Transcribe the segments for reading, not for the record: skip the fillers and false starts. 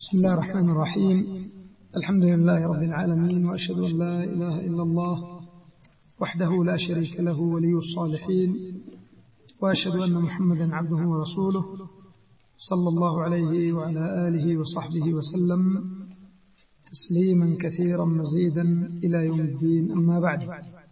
بسم الله الرحمن الرحيم. الحمد لله رب العالمين، وأشهد أن لا إله إلا الله وحده لا شريك له ولي الصالحين، وأشهد أن محمدا عبده ورسوله صلى الله عليه وعلى آله وصحبه وسلم تسليما كثيرا مزيدا إلى يوم الدين. أما بعد،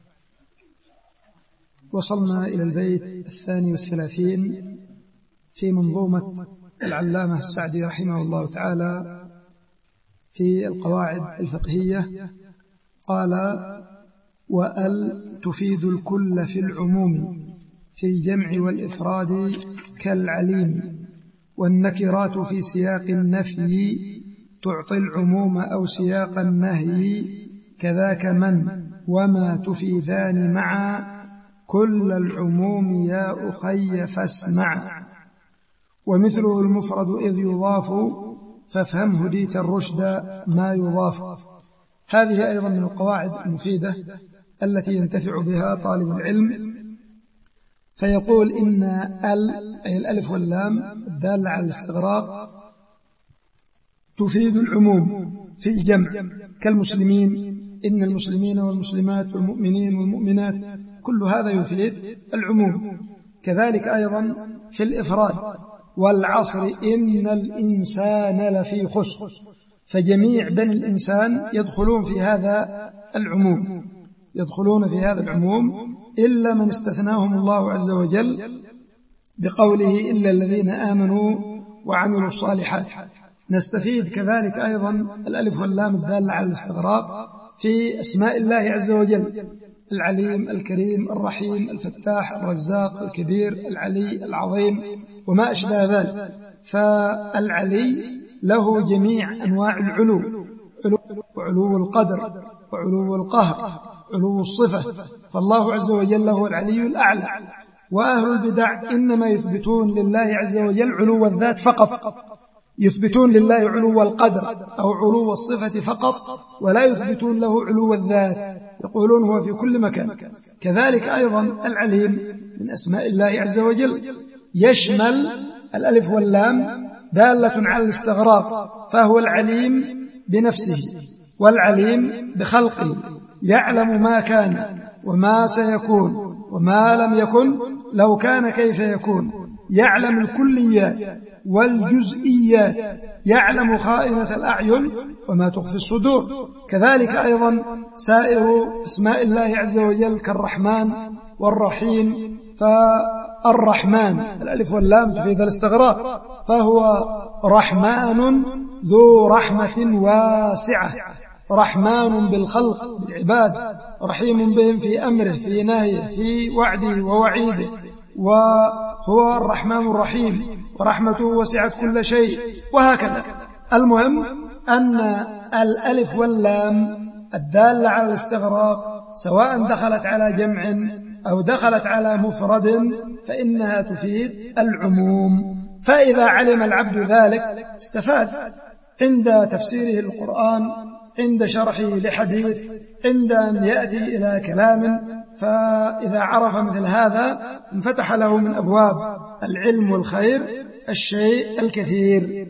وصلنا إلى البيت 32 في منظومة العلامة السعدي رحمه الله تعالى في القواعد الفقهية. قال: وأل تفيد الكل في العموم في الجمع والإفراد كالعليم، والنكرات في سياق النفي تعطي العموم أو سياق النهي، كذاك من وما تفيدان معا كل العموم يا أخي فاسمع، ومثله المفرد إذ يضاف فافهم هديت الرشد ما يضاف. هذه أيضا من القواعد المفيدة التي ينتفع بها طالب العلم. فيقول إن أي الألف واللام الدالة على الاستغراق تفيد العموم في الجمع كالمسلمين، إن المسلمين والمسلمات والمؤمنين والمؤمنات، كل هذا يفيد العموم. كذلك أيضا في الإفراد: والعصر إن الإنسان لفي خسر، فجميع بني الإنسان يدخلون في هذا العموم إلا من استثناهم الله عز وجل بقوله إلا الذين آمنوا وعملوا الصالحات. نستفيد كذلك أيضا الألف واللام الدالة على الاستغراق في أسماء الله عز وجل: العليم، الكريم، الرحيم، الفتاح، الرزاق، الكبير، العلي، العظيم، وما أشبه ذلك. فالعلي له جميع أنواع العلو، علو القدر وعلو القهر، علو الصفة، فالله عز وجل هو العلي الأعلى. وأهل البدع إنما يثبتون لله عز وجل علو الذات فقط، يثبتون لله علو القدر أو علو الصفة فقط، ولا يثبتون له علو الذات، يقولون هو في كل مكان. كذلك أيضا العليم من أسماء الله عز وجل، يشمل الألف واللام دالة على الاستغراق، فهو العليم بنفسه والعليم بخلقه، يعلم ما كان وما سيكون وما لم يكن لو كان كيف يكون، يعلم الكليات والجزئيات، يعلم خائنة الأعين وما تخفي الصدور. كذلك أيضا سائر اسماء الله عز وجل كالرحمن والرحيم. فالرحمن الألف واللام تفيد الاستغراق، فهو رحمن ذو رحمة واسعة، رحمن بالخلق بالعباد، رحيم بهم في أمره في نهيه في وعده ووعيده، وهو الرحمن الرحيم ورحمته وسعت كل شيء، وهكذا. المهم أن الألف واللام الدالة على الاستغراق سواء دخلت على جمع أو دخلت على مفرد فإنها تفيد العموم. فإذا علم العبد ذلك استفاد عند تفسيره القرآن، عند شرحه لحديث، عند أن يأتي إلى كلام. فإذا عرف مثل هذا انفتح له من أبواب العلم والخير الشيء الكثير.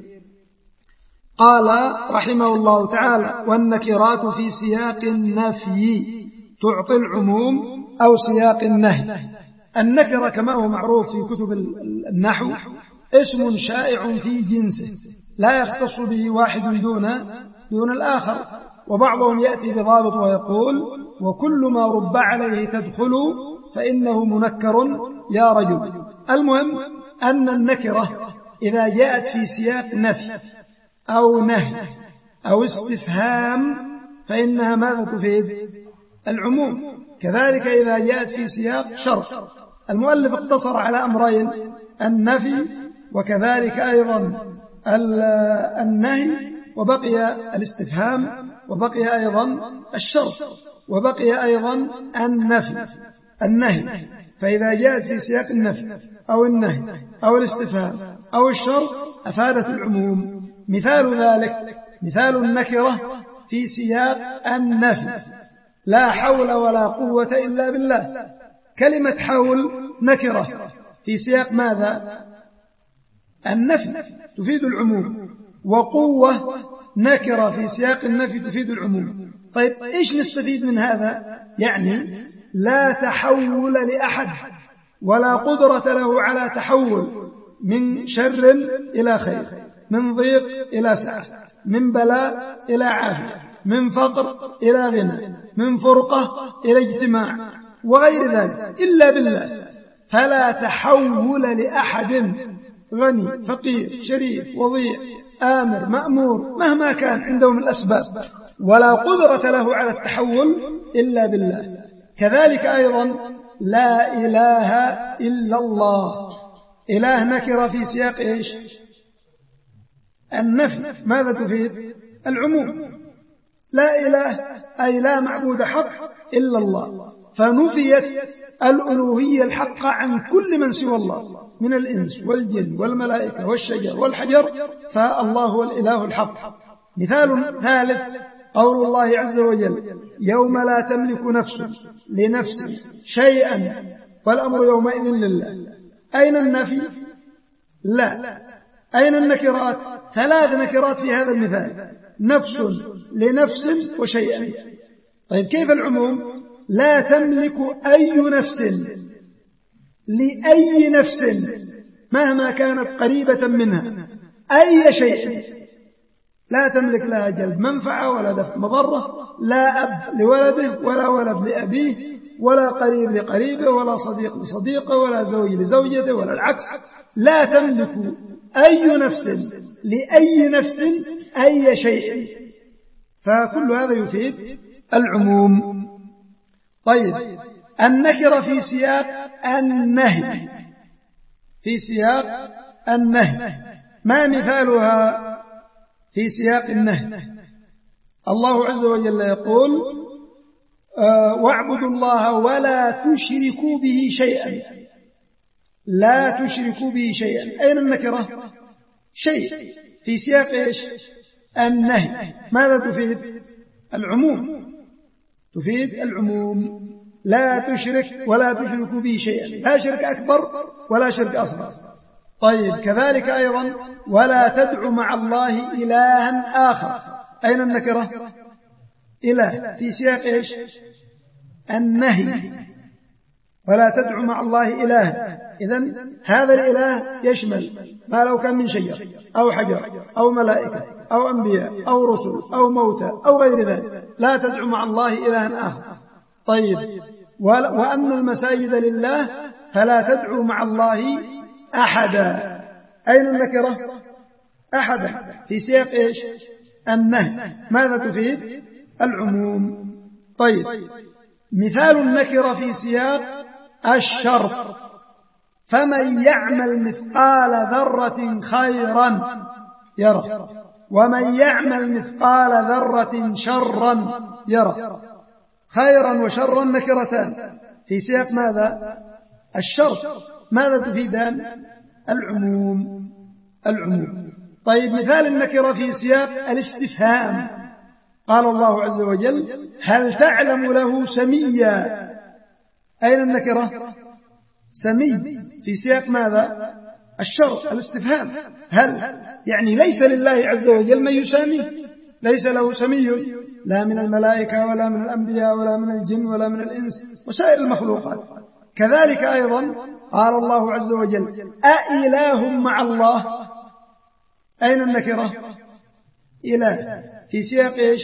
قال رحمه الله تعالى: والنكرات في سياق النفي تعطي العموم أو سياق النهي. النكرة كما هو معروف في كتب النحو اسم شائع في جنسه لا يختص به واحد دون الآخر، وبعضهم يأتي بضابط ويقول: وكل ما رب عليه تدخل فإنه منكر يا رجل. المهم أن النكرة إذا جاءت في سياق نفي أو نهي أو استفهام فإنها ماذا تفيد؟ العموم. كذلك إذا جاءت في سياق شرط. المؤلف اقتصر على أمرين: النفي وكذلك أيضا النهي، وبقي الاستفهام، وبقي أيضا الشرط، وبقي أيضا النهي. فإذا جاءت في سياق النفي أو النهي أو الاستفهام أو الشرط أفادت العموم. مثال ذلك مثال النكرة في سياق النفي: لا حول ولا قوة إلا بالله. كلمة حول نكرة في سياق ماذا؟ النفي، تفيد العموم. وقوة نكرة في سياق النفي تفيد العموم. طيب إيش نستفيد من هذا؟ يعني لا تحول لأحد ولا قدرة له على تحول من شر إلى خير، من ضيق إلى سعة، من بلاء إلى عافية، من فقر إلى غنى، من فرقة إلى اجتماع وغير ذلك إلا بالله. فلا تحول لأحد غني فقير شريف وضيع آمر مأمور مهما كان عندهم الأسباب، ولا قدرة له على التحول إلا بالله. كذلك أيضا لا إله إلا الله، إله نكرة في سياق إيش؟ النفي. ماذا تفيد؟ العموم. لا إله أي لا معبود حق إلا الله، فنفيت الألوهية الحق عن كل من سوى الله من الإنس والجن والملائكة والشجر والحجر، فالله هو الإله الحق. مثال ثالث قول الله عز وجل يوم لا تملك نفس لنفس شيئا والأمر يومئذ لله. أين النفي؟ لا. أين النكرات؟ 3 نكرات في هذا المثال، نفس لنفس وشيئا. طيب كيف العموم؟ لا تملك أي نفس لأي نفس مهما كانت قريبة منها أي شيء، لا تملك لها جلب منفعة ولا دفع مضرة، لا أب لولده ولا ولد لأبيه ولا قريب لقريبه ولا صديق لصديقه ولا زوج لزوجته ولا العكس. لا تملك أي نفس لأي نفس أي شيء، فكل هذا يفيد العموم. طيب النكرة في سياق النهي، في سياق النهي ما مثالها في سياق النهي؟ الله عز وجل يقول واعبدوا الله ولا تشركوا به شيئا، لا تشركوا به شيئا. أين النكرة؟ شيء في سياق إيش؟ النهي. ماذا تفيد؟ العموم، تفيد العموم. لا تشرك ولا تشركوا به شيئا، لا شرك أكبر ولا شرك أصغر. طيب كذلك أيضا ولا تدع مع الله إلها آخر. أين النكرة؟ إله في سياق إيش؟ النهي. ولا تدع مع الله إلها، إذن هذا الإله يشمل ما لو كان من شجر أو حجر أو ملائكة أو أنبياء أو رسل أو موتى أو غير ذلك. لا تدع مع الله إلها آخر. طيب وأن المساجد لله فلا تدعوا مع الله أحدا. أين النكرة؟ أحدا في سياق إيش؟ النهي. ماذا تفيد؟ العموم. طيب مثال النكرة في سياق الشرط فمن يعمل مثقال ذرة خيرا يره ومن يعمل مثقال ذرة شرا يره. خيرا وشرا نكرتان في سياق ماذا؟ الشرط. ماذا تفيدان؟ العموم. العموم. طيب مثال النكرة في سياق الاستفهام قال الله عز وجل هل تعلم له سميا. أين النكرة؟ سمي في سياق ماذا؟ الشرط الاستفهام. هل يعني ليس لله عز وجل من يساميه، ليس له سمي لا من الملائكة ولا من الأنبياء ولا من الجن ولا من الإنس وسائر المخلوقات. كذلك أيضا قال الله عز وجل أإله مع الله. أين النكرة؟ إله في سياق إيش؟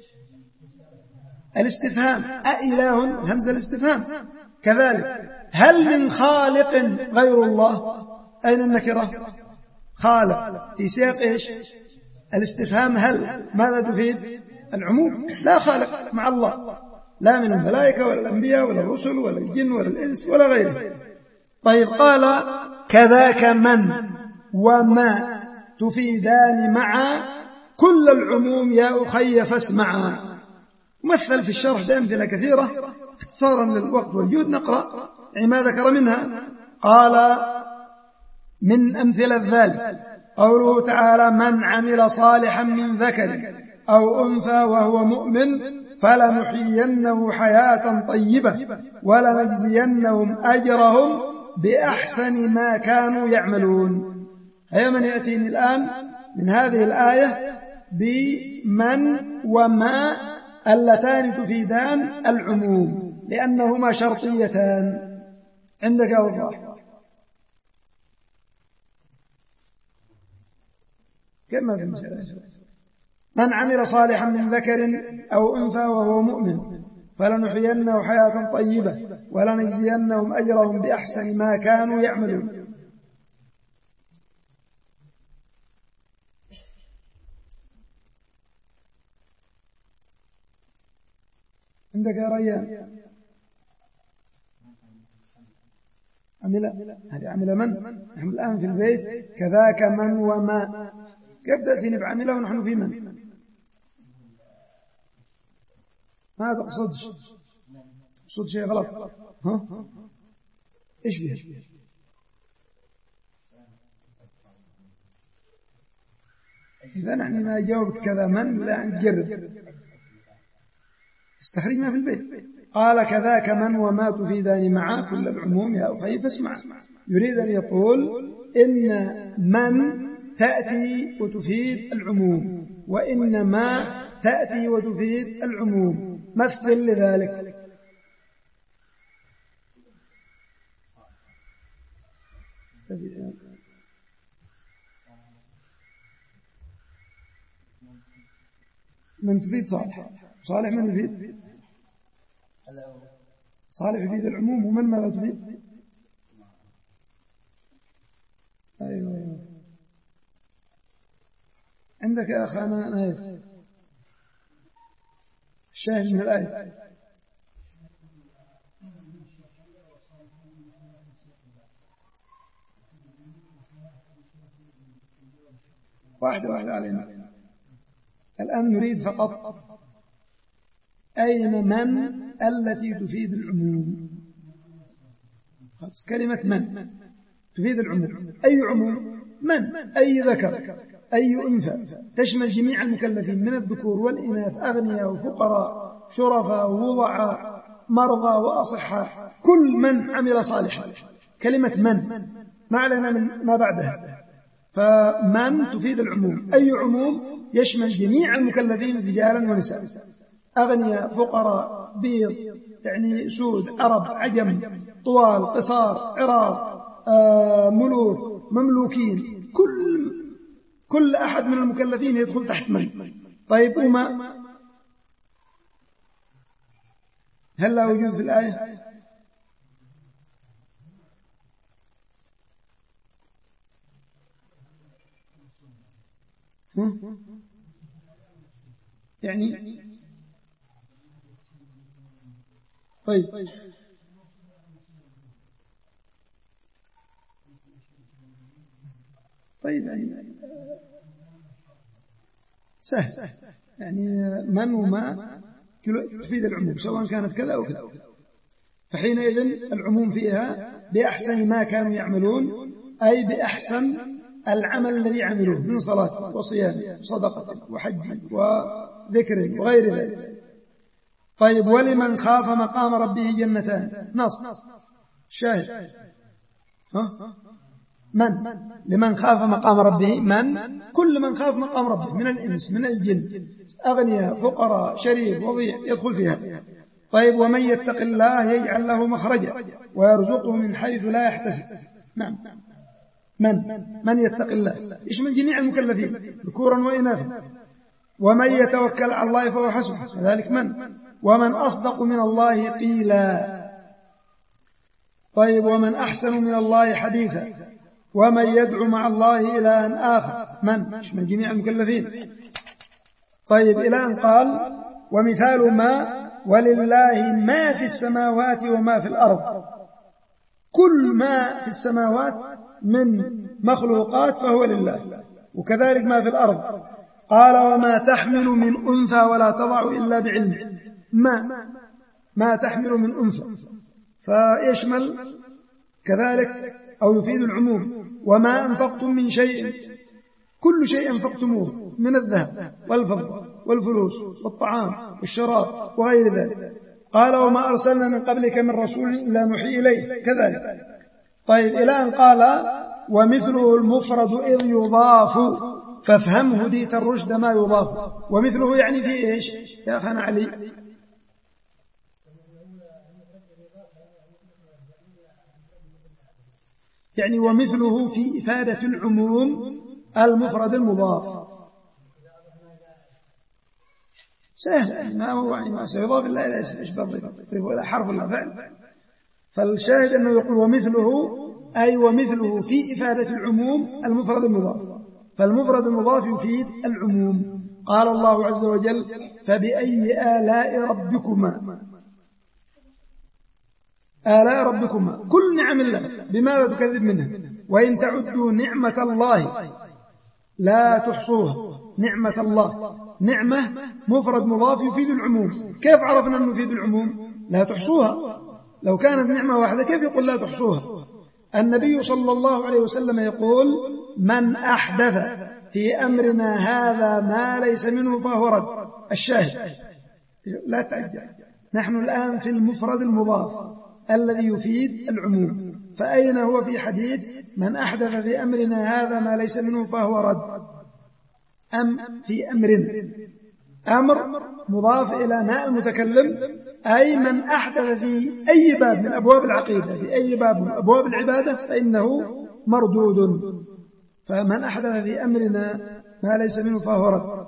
الاستفهام. أإله همزة الاستفهام. كذلك هل من خالق غير الله. أين النكرة؟ خالق في سياق إيش؟ الاستفهام. هل ماذا تفيد؟ العموم. لا خالق مع الله، لا من الملائكة ولا الأنبياء ولا الرسل ولا الجن ولا الإنس ولا غيره. طيب قال كذاك من وما تفيدان معا كل العموم يا أخي فاسمعا. مثل في الشرح بأمثلة كثيرة اختصارا للوقت والجهد نقرأ يعني ما ذكر منها. قال من أمثلة ذلك قوله تعالى من عمل صالحا من ذكر أو أنثى وهو مؤمن فلنحيينه حياة طيبة ولنجزينهم أجرهم بأحسن ما كانوا يعملون. هيا من يأتيني الآن من هذه الآية بمن وما اللتان تفيدان العموم لأنهما شرطيتان. عندك أوضح كما في المسألة. من عمل صالحا من ذكر أو أنثى وهو مؤمن فلنحيينه حياة طيبة ولنجزينهم أجرهم بأحسن ما كانوا يعملون. عندك يا ريان عمل من؟ نحن الآن في البيت كذاك من وما، كيف تأتيني بعمله ونحن في من؟ ما تقصد شيء غلط. ها؟ إيش فيه؟ إذا نحن ما جاوبت كذا من لا نجرب استخرج ما في البيت. قال كذاك من وما تفيدان معا كل العموم يا أخي فاسمع. يريد أن يقول إن من تأتي وتفيد العموم وإن ما تأتي وتفيد العموم. مثل لذلك. من تفيد صالح من يفيد صالح يفيد العموم ومن ماذا تفيد؟ أيوة. عندك يا أخانا نايف الشاهد من الآية. واحدة علينا. الآن نريد فقط أين من التي تفيد العموم. كلمة من تفيد العموم. أي عموم؟ من أي ذكر أي أنثى تشمل جميع المكلفين من الذكور والإناث أغنياء وفقراء شرفاء ووضعاء مرضى وأصحاء كل من عمل صالحا. كلمة من ما علينا من ما بعدها. فمن تفيد العموم. أي عموم؟ يشمل جميع المكلفين رجالا ونساء أغنياء فقراء بيض يعني سود عرب عجم طوال قصار عراض ملوك مملوكين كل أحد من المكلفين يدخل تحت من. طيب وما هل لا وجود في الآية؟ يعني طيب يعني سهل يعني من وما تفيد العموم سواء كانت كذا أو كذا. فحينئذ العموم فيها بأحسن ما كانوا يعملون أي بأحسن العمل الذي عملوه من صلاة وصيام صدقة وحج وذكر وغير ذلك. طيب ولمن خاف مقام ربه جنتان. نص شاهد. من لمن خاف مقام ربه من كل من خاف مقام ربه من الإنس من الجن أغنياء فقراء شريف وضيع يدخل فيها. طيب ومن يتق الله يجعل له مخرجا ويرزقه من حيث لا يحتسب. نعم من يتق الله يشمل جميع المكلفين ذكورا وإناثا. ومن يتوكل على الله فهو حسبه ذلك من. ومن أصدق من الله قيلا. طيب ومن أحسن من الله حديثا. ومن يدعو مع الله إلى أن آخر من يشمل جميع المكلفين. طيب إلى أن قال ومثال ما ولله ما في السماوات وما في الأرض. كل ما في السماوات من مخلوقات فهو لله وكذلك ما في الأرض. قال وما تحمل من أنثى ولا تضع إلا بعلم. ما تحمل من أنثى فيشمل كذلك أو يفيد العموم. وما أنفقتم من شيء كل شيء أنفقتموه من الذهب والفضة والفلوس والطعام والشراب وغير ذلك. قال وما أرسلنا من قبلك من رسول إلا نوحي إليه كذلك. طيب إلى أن قال ومثله المفرد إذ يضاف فافهم هديت الرشد ما يضاف. ومثله يعني في إيش يا أخانا علي؟ يعني ومثله في إفادة العموم المفرد المضاف. سهل، ما هو يعني ما سيضاف إلا إلى اسم ولا حرف ولا فعل. فالشاهد أنه يقول ومثله، أي ومثله في إفادة العموم المفرد المضاف. فالمفرد المضاف يفيد العموم. قال الله عز وجل فبأي آلاء ربكما، آلاء ربكما كل نعم الله بماذا تكذب منها؟ وإن تعدوا نعمة الله لا تحصوها. نعمة الله، نعمة مفرد مضاف يفيد العموم. كيف عرفنا أنه يفيد العموم؟ لا تحصوها. لو كانت نعمة واحدة كيف يقول لا تحصوها؟ النبي صلى الله عليه وسلم يقول من أحدث في أمرنا هذا ما ليس منه فهو رد. الشاهد لا تعجل، نحن الآن في المفرد المضاف الذي يفيد العموم. فأين هو في حديث من أحدث في أمرنا هذا ما ليس منه فهو رد؟ أم في أمر، أمر مضاف إلى ناء المتكلم، أي من أحدث في أي باب من أبواب العقيدة، في أي باب من أبواب العبادة فإنه مردود. فمن أحدث في أمرنا ما ليس منه فهو رد.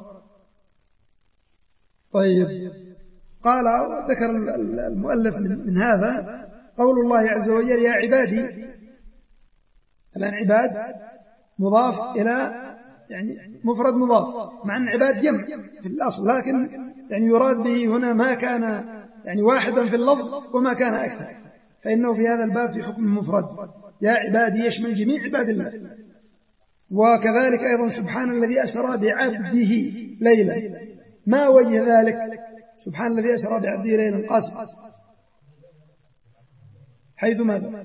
طيب، قال ذكر المؤلف من هذا قول الله عز وجل يا عبادي. الآن عباد مضاف إلى يعني مفرد مضاف، مع أن عباد جمع في الأصل، لكن يعني يراد به هنا ما كان يعني واحدا في اللفظ وما كان أكثر، فإنه في هذا الباب في حكم المفرد. يا عبادي يشمل جميع عباد الله. وكذلك أيضا سبحان الذي أسرى بعبده ليلا. ما وجه ذلك؟ سبحان الذي أسرى بعبده ليلا قاسم حيث ماذا؟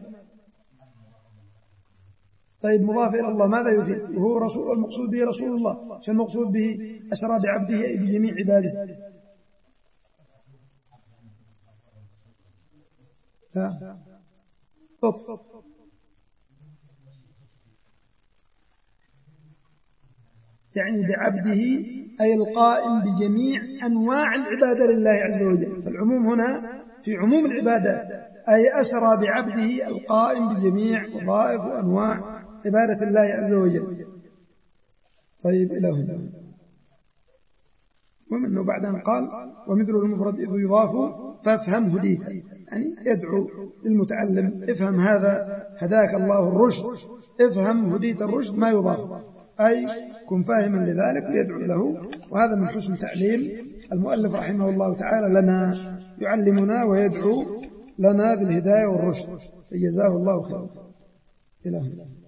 طيب مضاف إلى الله ماذا يفيد؟ وهو رسول، المقصود به رسول الله، شو المقصود به أسرى بعبده أي بجميع عباده؟ يعني بعبده أي القائم بجميع أنواع العبادة لله عز وجل. فالعموم هنا في عموم العبادات، أي أسرى بعبده القائم بجميع وظائف وأنواع عبادة الله عز وجل. طيب إلى هنا، ومنه بعد أن قال ومثل المفرد إذ يضاف فافهم هديت، يعني يدعو للمتعلم افهم هذا هداك الله الرشد، افهم هديت الرشد ما يضاف، أي كن فاهما لذلك ويدعو له. وهذا من حسن تعليم المؤلف رحمه الله تعالى لنا، يعلمنا ويدعو لنا بالهداية والرشد، فجزاه الله خيرا. إلى هنا.